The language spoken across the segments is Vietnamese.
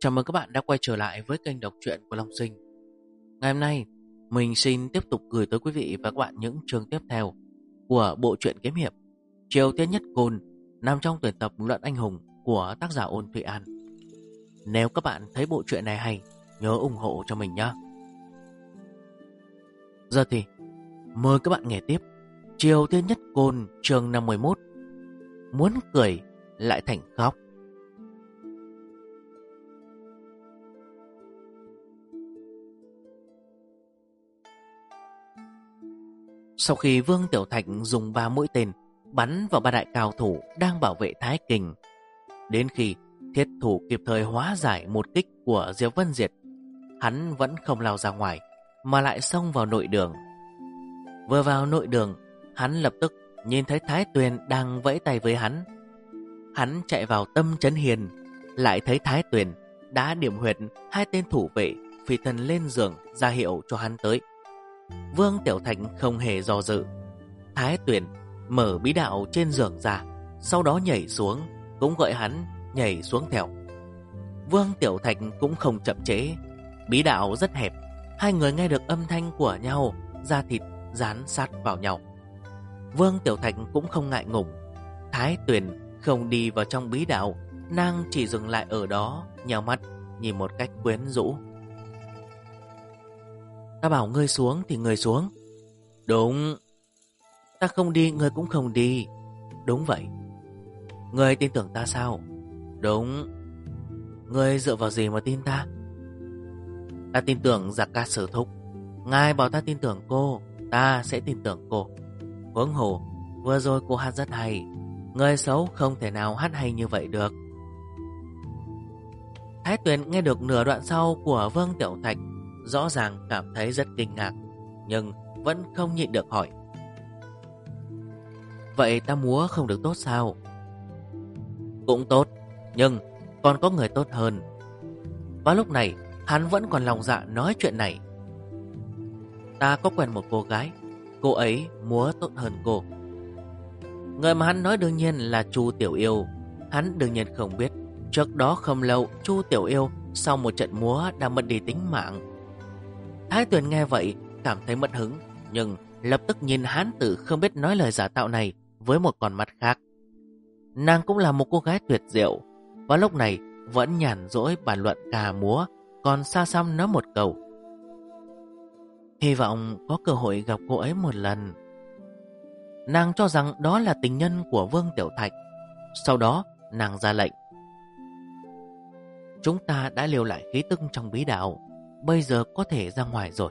Chào mừng các bạn đã quay trở lại với kênh đọc truyện của Long Sinh. Ngày hôm nay, mình xin tiếp tục gửi tới quý vị và các bạn những chương tiếp theo của bộ truyện kiếm hiệp Triều Tiên Nhất Côn, nằm trong tuyển tập Luận Anh Hùng của tác giả Ôn Thụy An. Nếu các bạn thấy bộ truyện này hay, nhớ ủng hộ cho mình nhé. Giờ thì mời các bạn nghe tiếp Triều Tiên Nhất Côn chương 51. Muốn cười lại thành khóc. Sau khi Vương Tiểu Thạch dùng 3 mũi tên bắn vào 3 đại cao thủ đang bảo vệ Thái Kình, đến khi thiết thủ kịp thời hóa giải một kích của Diệp Vân Diệt, hắn vẫn không lao ra ngoài mà lại xông vào nội đường. Vừa vào nội đường, hắn lập tức nhìn thấy Thái Tuyền đang vẫy tay với hắn. Hắn chạy vào Tâm Trấn Hiền, lại thấy Thái Tuyền đã điểm huyệt 2 tên thủ vệ phi thân lên giường ra hiệu cho hắn tới. Vương Tiểu Thạch không hề do dự. Thái Tuyền mở bí đạo trên giường ra, sau đó nhảy xuống, cũng gọi hắn nhảy xuống theo. Vương Tiểu Thạch cũng không chậm trễ. Bí đạo rất hẹp, hai người nghe được âm thanh của nhau, da thịt dán sát vào nhau. Vương Tiểu Thạch cũng không ngại ngùng. Thái Tuyền không đi vào trong bí đạo, nàng chỉ dừng lại ở đó, nhào mắt nhìn một cách quyến rũ. Ta bảo ngươi xuống thì ngươi xuống. Đúng. Ta không đi ngươi cũng không đi. Đúng vậy. Ngươi tin tưởng ta sao? Đúng. Ngươi dựa vào gì mà tin ta? Ta tin tưởng Giặc Ca Sử Thúc. Ngài bảo ta tin tưởng cô, ta sẽ tin tưởng cô. Huống hồ vừa rồi cô hát rất hay. Người xấu không thể nào hát hay như vậy được. Thái Tuyền nghe được nửa đoạn sau của Vương Tiểu Thạch, rõ ràng cảm thấy rất kinh ngạc, nhưng vẫn không nhịn được hỏi: vậy ta múa không được tốt sao? Cũng tốt, nhưng còn có người tốt hơn. Và lúc này hắn vẫn còn lòng dạ nói chuyện này. Ta có quen một cô gái, cô ấy múa tốt hơn cô. Người mà hắn nói đương nhiên là Chu Tiểu Yêu. Hắn đương nhiên không biết trước đó không lâu Chu Tiểu Yêu sau một trận múa đã mất đi tính mạng. Thái Tuyền nghe vậy cảm thấy mất hứng, nhưng lập tức nhìn hán tử không biết nói lời giả tạo này với một con mắt khác. Nàng cũng là một cô gái tuyệt diệu, và lúc này vẫn nhàn rỗi bàn luận ca múa, còn xa xăm nói một câu: hy vọng có cơ hội gặp cô ấy một lần. Nàng cho rằng đó là tình nhân của Vương Tiểu Thạch. Sau đó nàng ra lệnh: chúng ta đã liều lại khí tức trong bí đạo, bây giờ có thể ra ngoài rồi.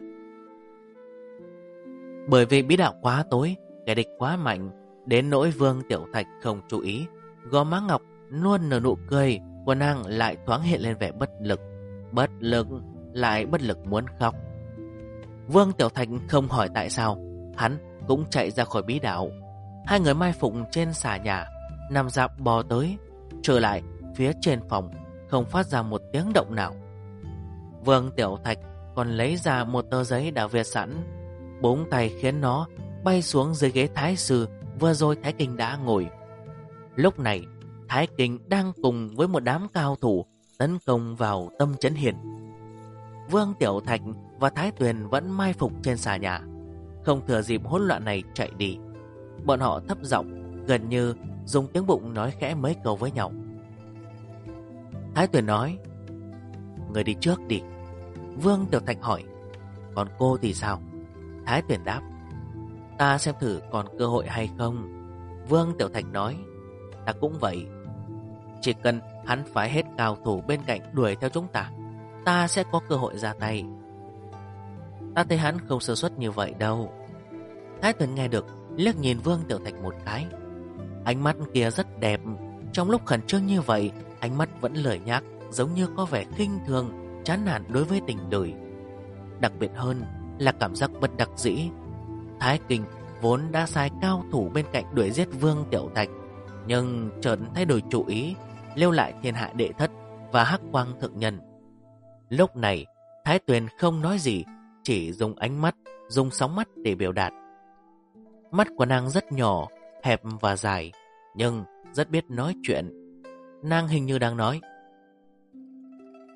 Bởi vì bí đạo quá tối, kẻ địch quá mạnh, đến nỗi Vương Tiểu Thạch không chú ý, gò má ngọc luôn nở nụ cười của nàng lại thoáng hiện lên vẻ bất lực. Bất lực, lại bất lực muốn khóc. Vương Tiểu Thạch không hỏi tại sao, hắn cũng chạy ra khỏi bí đạo. Hai người mai phục trên xà nhà, nằm dạp bò tới, trở lại phía trên phòng, không phát ra một tiếng động nào. Vương Tiểu Thạch còn lấy ra một tờ giấy đã viết sẵn, búng tay khiến nó bay xuống dưới ghế thái sư vừa rồi Thái Kinh đã ngồi. Lúc này Thái Kinh đang cùng với một đám cao thủ tấn công vào Tâm Trấn Hiền. Vương Tiểu Thạch và Thái Tuyền vẫn mai phục trên xà nhà, không thừa dịp hỗn loạn này chạy đi. Bọn họ thấp giọng, gần như dùng tiếng bụng nói khẽ mấy câu với nhau. Thái Tuyền nói: người đi trước đi. Vương Tiểu Thạch hỏi: còn cô thì sao? Thái Tuyền đáp: ta xem thử còn cơ hội hay không. Vương Tiểu Thạch nói: ta cũng vậy. Chỉ cần hắn phái hết cao thủ bên cạnh đuổi theo chúng ta, ta sẽ có cơ hội ra tay. Ta thấy hắn không sơ suất như vậy đâu. Thái Tuyền nghe được, liếc nhìn Vương Tiểu Thạch một cái. Ánh mắt kia rất đẹp. Trong lúc khẩn trương như vậy, ánh mắt vẫn lười nhác, giống như có vẻ khinh thường, chán nản đối với tình đời. Đặc biệt hơn là cảm giác bất đắc dĩ. Thái Kinh vốn đã sai cao thủ bên cạnh đuổi giết Vương Tiểu Thạch, nhưng chợt thay đổi chủ ý, lưu lại Thiên Hạ Đệ Thất và Hắc Quang Thượng Nhân. Lúc này Thái Tuyền không nói gì, chỉ dùng ánh mắt, dùng sóng mắt để biểu đạt. Mắt của nàng rất nhỏ, hẹp và dài, nhưng rất biết nói chuyện. Nàng hình như đang nói: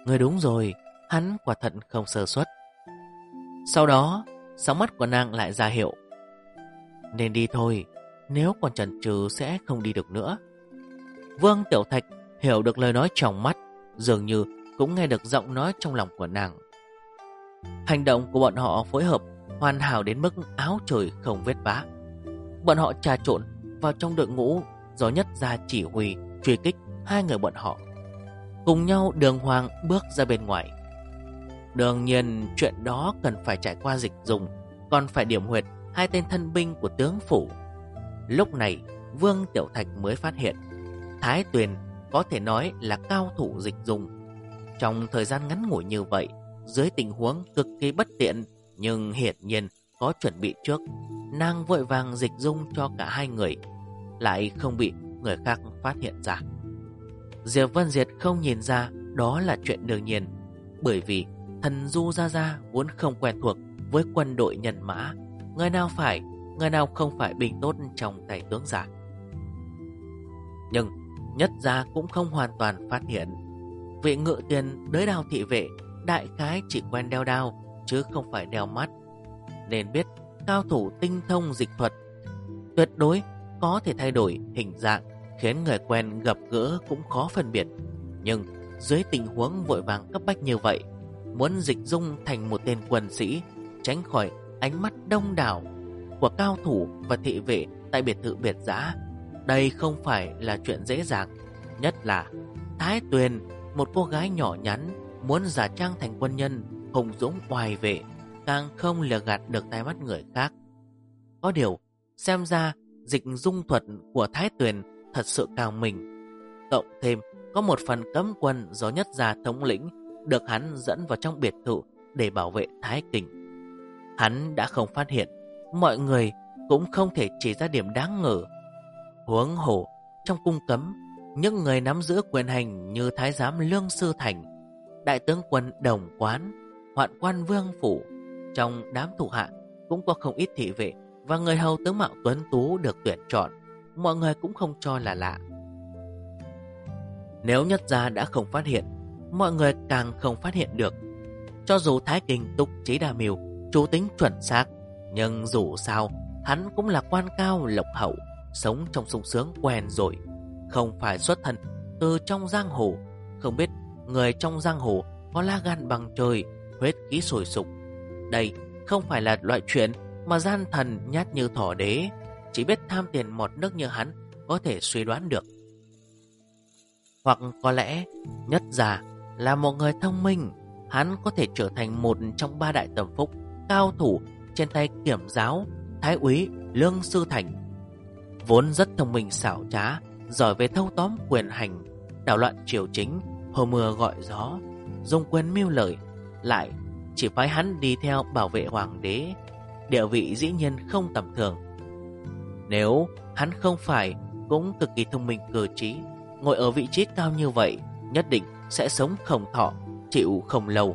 Người đúng rồi, hắn quả thật không sơ suất. Sau đó, sóng mắt của nàng lại ra hiệu. Nên đi thôi, nếu còn chần chừ sẽ không đi được nữa. Vương Tiểu Thạch hiểu được lời nói trong mắt, dường như cũng nghe được giọng nói trong lòng của nàng. Hành động của bọn họ phối hợp hoàn hảo đến mức áo trời không vết vá. Bọn họ trà trộn vào trong đội ngũ do Nhất Gia chỉ huy truy kích hai người bọn họ, cùng nhau đường hoàng bước ra bên ngoài. Đương nhiên chuyện đó cần phải trải qua dịch dùng, còn phải điểm huyệt hai tên thân binh của tướng phủ. Lúc này Vương Tiểu Thạch mới phát hiện Thái Tuyền có thể nói là cao thủ dịch dùng. Trong thời gian ngắn ngủi như vậy, dưới tình huống cực kỳ bất tiện, nhưng hiển nhiên có chuẩn bị trước, nàng vội vàng dịch dung cho cả hai người, lại không bị người khác phát hiện ra. Diệp Vân Diệt không nhìn ra đó là chuyện đương nhiên, bởi vì thần Du Gia Gia vốn không quen thuộc với quân đội nhân mã, người nào phải, người nào không phải binh tốt trong tay tướng giả. Nhưng Nhất Gia cũng không hoàn toàn phát hiện. Vị ngự tiền đới đao thị vệ đại khái chỉ quen đeo đao chứ không phải đeo mắt, nên biết cao thủ tinh thông dịch thuật tuyệt đối có thể thay đổi hình dạng, khiến người quen gặp gỡ cũng khó phân biệt. Nhưng dưới tình huống vội vàng cấp bách như vậy, muốn dịch dung thành một tên quân sĩ, tránh khỏi ánh mắt đông đảo của cao thủ và thị vệ tại biệt thự biệt dã, đây không phải là chuyện dễ dàng. Nhất là Thái Tuyền, một cô gái nhỏ nhắn, muốn giả trang thành quân nhân hùng dũng oai vệ, càng không lừa gạt được tai mắt người khác. Có điều, xem ra dịch dung thuật của Thái Tuyền thật sự cao mình. Cộng thêm có một phần cấm quân do Nhất Gia thống lĩnh được hắn dẫn vào trong biệt thự để bảo vệ Thái Kình. Hắn đã không phát hiện, mọi người cũng không thể chỉ ra điểm đáng ngờ. Huống hồ trong cung cấm, những người nắm giữ quyền hành như Thái giám Lương Sư Thành, Đại tướng quân Đồng Quán, Hoạn quan Vương Phủ, trong đám thủ hạ cũng có không ít thị vệ và người hầu tướng mạo tuấn tú được tuyển chọn, mọi người cũng không cho là lạ. Nếu Nhất Gia đã không phát hiện, mọi người càng không phát hiện được. Cho dù Thái Kinh túc trí đa mưu, chủ tính chuẩn xác, nhưng dù sao hắn cũng là quan cao lộc hậu, sống trong sung sướng quen rồi, không phải xuất thân từ trong giang hồ. Không biết người trong giang hồ có lá gan bằng trời, huyết khí sôi sục. Đây không phải là loại chuyện mà gian thần nhát như thỏ đế, chỉ biết tham tiền mọt nước như hắn có thể suy đoán được. Hoặc có lẽ Nhất Gia là một người thông minh, hắn có thể trở thành một trong ba đại tâm phúc cao thủ trên tay kiểm giáo Thái úy Lương Sư Thành. Vốn rất thông minh xảo trá, giỏi về thâu tóm quyền hành, đảo loạn triều chính, hồ mưa gọi gió, dùng quyền mưu lợi, lại chỉ phái hắn đi theo bảo vệ hoàng đế, địa vị dĩ nhiên không tầm thường. Nếu hắn không phải cũng cực kỳ thông minh cơ trí, ngồi ở vị trí cao như vậy, nhất định sẽ sống không thọ, chịu không lâu.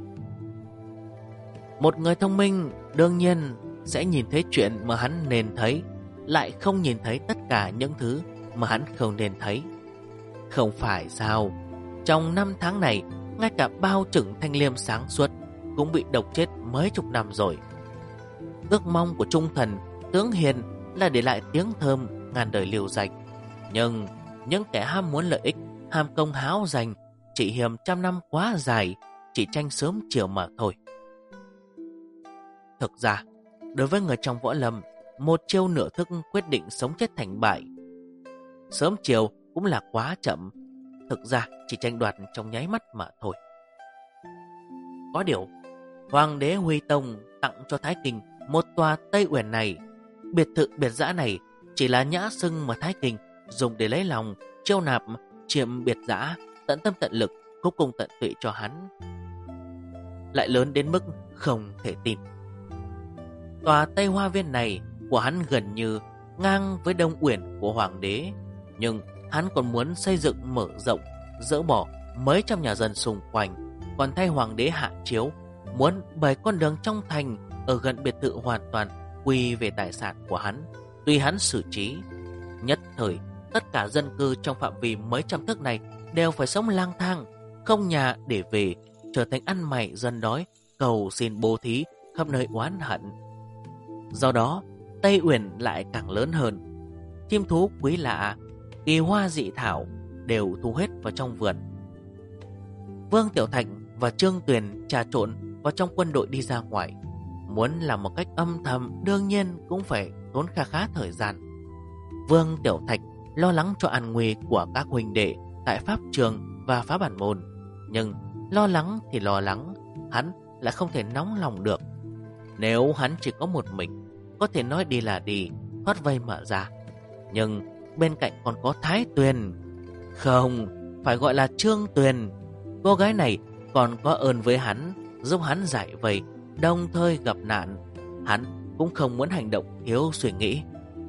Một người thông minh đương nhiên sẽ nhìn thấy chuyện mà hắn nên thấy, lại không nhìn thấy tất cả những thứ mà hắn không nên thấy. Không phải sao? Trong 5 tháng này, ngay cả bao trưởng thanh liêm sáng suốt cũng bị độc chết mấy chục năm rồi. Ước mong của trung thần tướng hiền là để lại tiếng thơm ngàn đời lưu danh. Nhưng những kẻ ham muốn lợi ích, ham công háo danh, chỉ hiềm trăm năm quá dài, chỉ tranh sớm chiều mà thôi. Thực ra, đối với người trong võ lâm, một chiêu nửa thức quyết định sống chết thành bại. Sớm chiều cũng là quá chậm, thực ra chỉ tranh đoạt trong nháy mắt mà thôi. Có điều, Hoàng đế Huy Tông tặng cho Thái Kinh một tòa Tây Uyển này. Biệt thự biệt dã này chỉ là nhã xưng mà Thái Kinh dùng để lấy lòng, chiêu nạp, chiếm biệt dã, tận tâm tận lực, cuối cùng tận tụy cho hắn. Lại lớn đến mức không thể tin. Tòa Tây Hoa Viên này của hắn gần như ngang với Đông Uyển của Hoàng đế, nhưng hắn còn muốn xây dựng mở rộng, dỡ bỏ mấy trăm nhà dân xung quanh, còn thay Hoàng đế hạ chiếu, muốn bày con đường trong thành ở gần biệt thự hoàn toàn quy về tài sản của hắn, tùy hắn xử trí. Nhất thời, tất cả dân cư trong phạm vi mấy trăm thước này đều phải sống lang thang, không nhà để về, trở thành ăn mày dân đói, cầu xin bố thí, khắp nơi oán hận. Do đó, Tây Uyển lại càng lớn hơn. Chim thú quý lạ, kỳ hoa dị thảo đều thu hết vào trong vườn. Vương Tiểu Thạch và Trương Tuyền trà trộn vào trong quân đội đi ra ngoài. Muốn làm một cách âm thầm đương nhiên cũng phải tốn khá khá thời gian. Vương Tiểu Thạch lo lắng cho an nguy của các huynh đệ tại pháp trường và phá bản môn. Nhưng lo lắng thì lo lắng, hắn lại không thể nóng lòng được. Nếu hắn chỉ có một mình, có thể nói đi là đi, thoát vây mà ra. Nhưng bên cạnh còn có Thái Tuyền. Không, phải gọi là Trương Tuyền. Cô gái này còn có ơn với hắn, giúp hắn giải vây, đồng thời gặp nạn. Hắn cũng không muốn hành động thiếu suy nghĩ.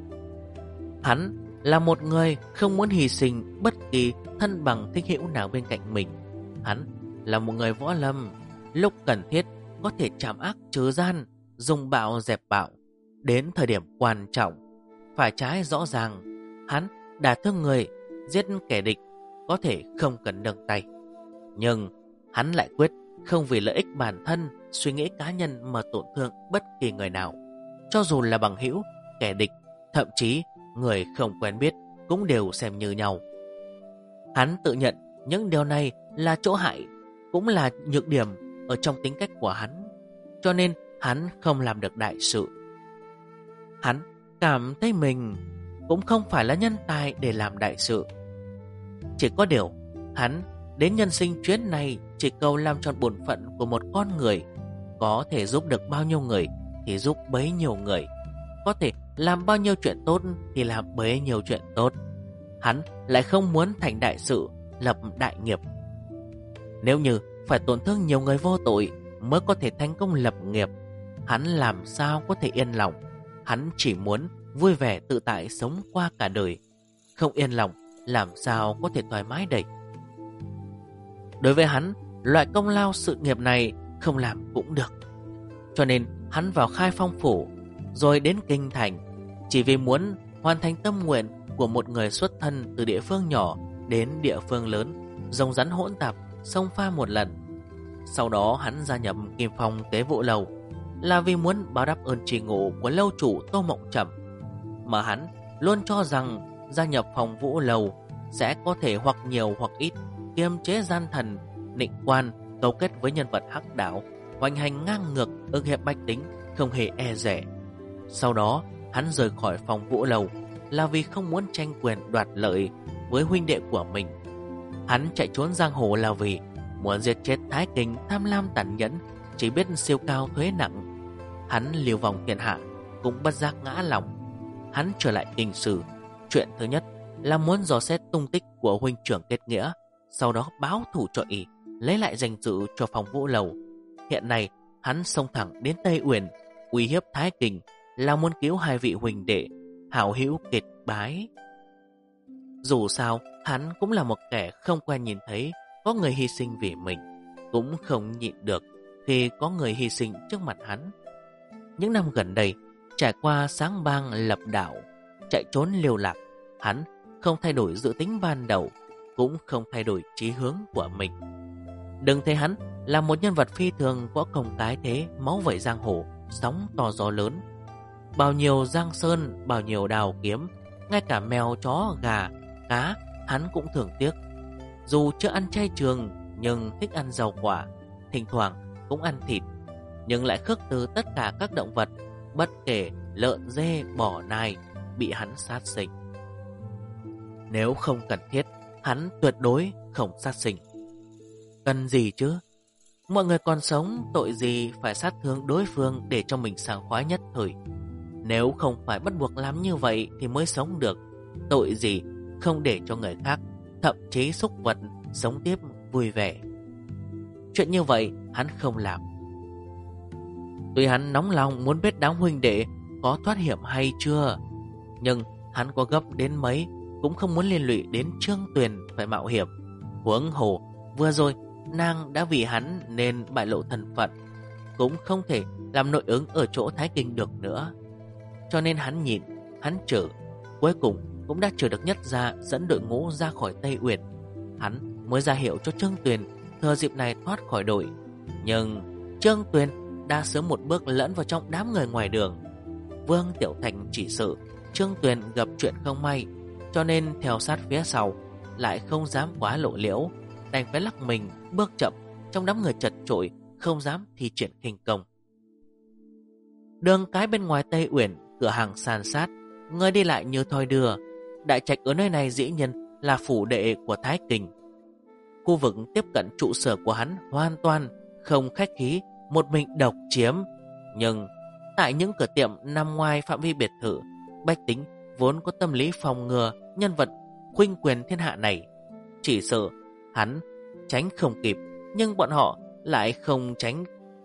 Hắn là một người không muốn hy sinh bất kỳ thân bằng thích hữu nào bên cạnh mình. Hắn là một người võ lâm, lúc cần thiết có thể chạm ác trừ gian, dùng bạo dẹp bạo. Đến thời điểm quan trọng, phải trái rõ ràng, hắn đả thương người, giết kẻ địch, có thể không cần nâng tay. Nhưng hắn lại quyết không vì lợi ích bản thân, suy nghĩ cá nhân mà tổn thương bất kỳ người nào. Cho dù là bằng hữu, kẻ địch, thậm chí người không quen biết cũng đều xem như nhau. Hắn tự nhận những điều này là chỗ hại, cũng là nhược điểm ở trong tính cách của hắn. Cho nên hắn không làm được đại sự. Hắn cảm thấy mình cũng không phải là nhân tài để làm đại sự. Chỉ có điều, hắn đến nhân sinh chuyến này chỉ cầu làm tròn bổn phận của một con người. Có thể giúp được bao nhiêu người thì giúp bấy nhiêu người. Có thể làm bao nhiêu chuyện tốt thì làm bấy nhiêu chuyện tốt. Hắn lại không muốn thành đại sự, lập đại nghiệp. Nếu như phải tổn thương nhiều người vô tội mới có thể thành công lập nghiệp, hắn làm sao có thể yên lòng. Hắn chỉ muốn vui vẻ tự tại sống qua cả đời. Không yên lòng, làm sao có thể thoải mái đây. Đối với hắn, loại công lao sự nghiệp này không làm cũng được. Cho nên hắn vào Khai Phong phủ, rồi đến Kinh Thành, chỉ vì muốn hoàn thành tâm nguyện của một người xuất thân từ địa phương nhỏ đến địa phương lớn, rồng rắn hỗn tạp, xông pha một lần. Sau đó hắn gia nhập Kim Phong Tế Vụ Lầu là vì muốn báo đáp ơn tri ngộ của lâu chủ Tô Mộng Trầm, mà hắn luôn cho rằng gia nhập Phong Vũ Lầu sẽ có thể hoặc nhiều hoặc ít kiềm chế gian thần, nịnh quan, cấu kết với nhân vật hắc đạo, hoành hành ngang ngược, ức hiếp bách tính, không hề e dè. Sau đó hắn rời khỏi Phong Vũ Lầu là vì không muốn tranh quyền đoạt lợi với huynh đệ của mình. Hắn chạy trốn giang hồ là vì muốn giết chết Thái Kình tham lam tàn nhẫn, chỉ biết siêu cao thuế nặng. Hắn liều vòng thiên hạ cũng bất giác ngã lòng. Hắn trở lại Kinh Sư, chuyện thứ nhất là muốn dò xét tung tích của huynh trưởng kết nghĩa, sau đó báo thù cho y, lấy lại danh dự cho Phong Vũ Lầu. Hiện nay hắn xông thẳng đến Tây Uyển, uy hiếp Thái Kình là muốn cứu hai vị huynh đệ hảo hữu kết bái. Dù sao, hắn cũng là một kẻ không quen nhìn thấy có người hy sinh vì mình, cũng không nhịn được khi có người hy sinh trước mặt hắn. Những năm gần đây, trải qua sáng bang lập đạo, chạy trốn liều lạc, hắn không thay đổi dự tính ban đầu, cũng không thay đổi chí hướng của mình. Đừng thấy hắn là một nhân vật phi thường võ công cái thế, máu vẩy giang hồ, sóng to gió lớn. Bao nhiêu giang sơn, bao nhiêu đào kiếm, ngay cả mèo, chó, gà, cá, hắn cũng thường tiếc. Dù chưa ăn chay trường, nhưng thích ăn rau quả, thỉnh thoảng cũng ăn thịt, nhưng lại khước từ tất cả các động vật, bất kể lợn, dê, bò, nai, bị hắn sát sinh. Nếu không cần thiết, hắn tuyệt đối không sát sinh. Cần gì chứ? Mọi người còn sống, tội gì phải sát thương đối phương để cho mình sảng khoái nhất thời. Nếu không phải bắt buộc làm như vậy thì mới sống được. Tội gì không để cho người khác, thậm chí súc vật, sống tiếp vui vẻ. Chuyện như vậy hắn không làm. Tuy hắn nóng lòng muốn biết đám huynh đệ có thoát hiểm hay chưa, nhưng hắn có gấp đến mấy cũng không muốn liên lụy đến Trương Tuyền phải mạo hiểm. Huống hồ vừa rồi nàng đã vì hắn nên bại lộ thân phận, cũng không thể làm nội ứng ở chỗ Thái Kinh được nữa. Cho nên hắn nhìn, hắn chờ, cuối cùng cũng đã chờ được Nhất Gia dẫn đội ngũ ra khỏi Tây Uyển. Hắn mới ra hiệu cho Trương Tuyền thừa dịp này thoát khỏi đội. Nhưng Trương Tuyền đã sớm một bước lẫn vào trong đám người ngoài đường. Vương Tiểu Thạch chỉ sợ Trương Tuyền gặp chuyện không may, cho nên theo sát phía sau, lại không dám quá lộ liễu, đành phải lắc mình bước chậm trong đám người chật chội, không dám thi triển khinh công. Đường cái bên ngoài Tây Uyển, cửa hàng san sát, người đi lại như thoi đưa. Đại trạch ở nơi này dĩ nhiên là phủ đệ của Thái Kình. Khu vực tiếp cận trụ sở của hắn hoàn toàn không khách khí, một mình độc chiếm. Nhưng tại những cửa tiệm nằm ngoài phạm vi biệt thự, bách tính vốn có tâm lý phòng ngừa nhân vật khuynh quyền thiên hạ này. Chỉ sợ hắn tránh không kịp, nhưng bọn họ lại không tránh.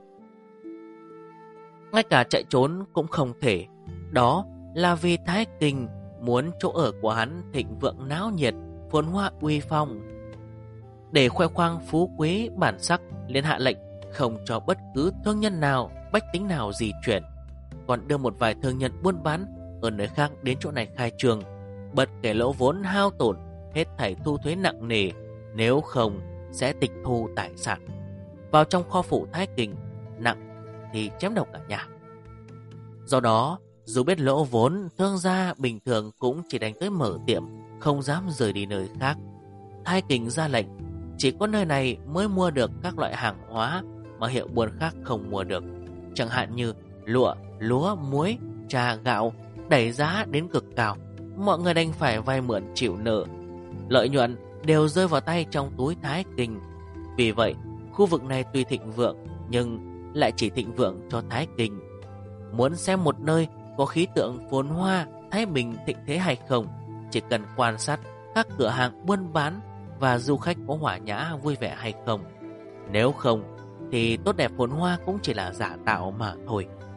Ngay cả chạy trốn cũng không thể. Đó là vì Thái Kình muốn chỗ ở của hắn thịnh vượng náo nhiệt, phồn hoa uy phong. Để khoe khoang phú quý bản sắc, liền hạ lệnh không cho bất cứ thương nhân nào, bách tính nào di chuyển, còn đưa một vài thương nhân buôn bán ở nơi khác đến chỗ này khai trương. Bất kể lỗ vốn hao tổn, hết thảy thu thuế nặng nề, nếu không sẽ tịch thu tài sản. Vào trong kho phủ Thái Kình, nặng thì chém đầu cả nhà. Do đó, dù biết lỗ vốn, thương gia bình thường cũng chỉ đành tới mở tiệm, không dám rời đi nơi khác. Thái Kình ra lệnh, chỉ có nơi này mới mua được các loại hàng hóa mà hiệu buôn khác không mua được, chẳng hạn như lụa, lúa, muối, trà, gạo, đẩy giá đến cực cao. Mọi người đành phải vay mượn chịu nợ. Lợi nhuận đều rơi vào tay trong túi Thái Kình. Vì vậy, khu vực này tuy thịnh vượng, nhưng lại chỉ thịnh vượng cho Thái Kình. Muốn xem một nơi có khí tượng phồn hoa, thái bình, thịnh thế hay không, chỉ cần quan sát các cửa hàng buôn bán và du khách có hòa nhã vui vẻ hay không. Nếu không thì tốt đẹp phồn hoa cũng chỉ là giả tạo mà thôi.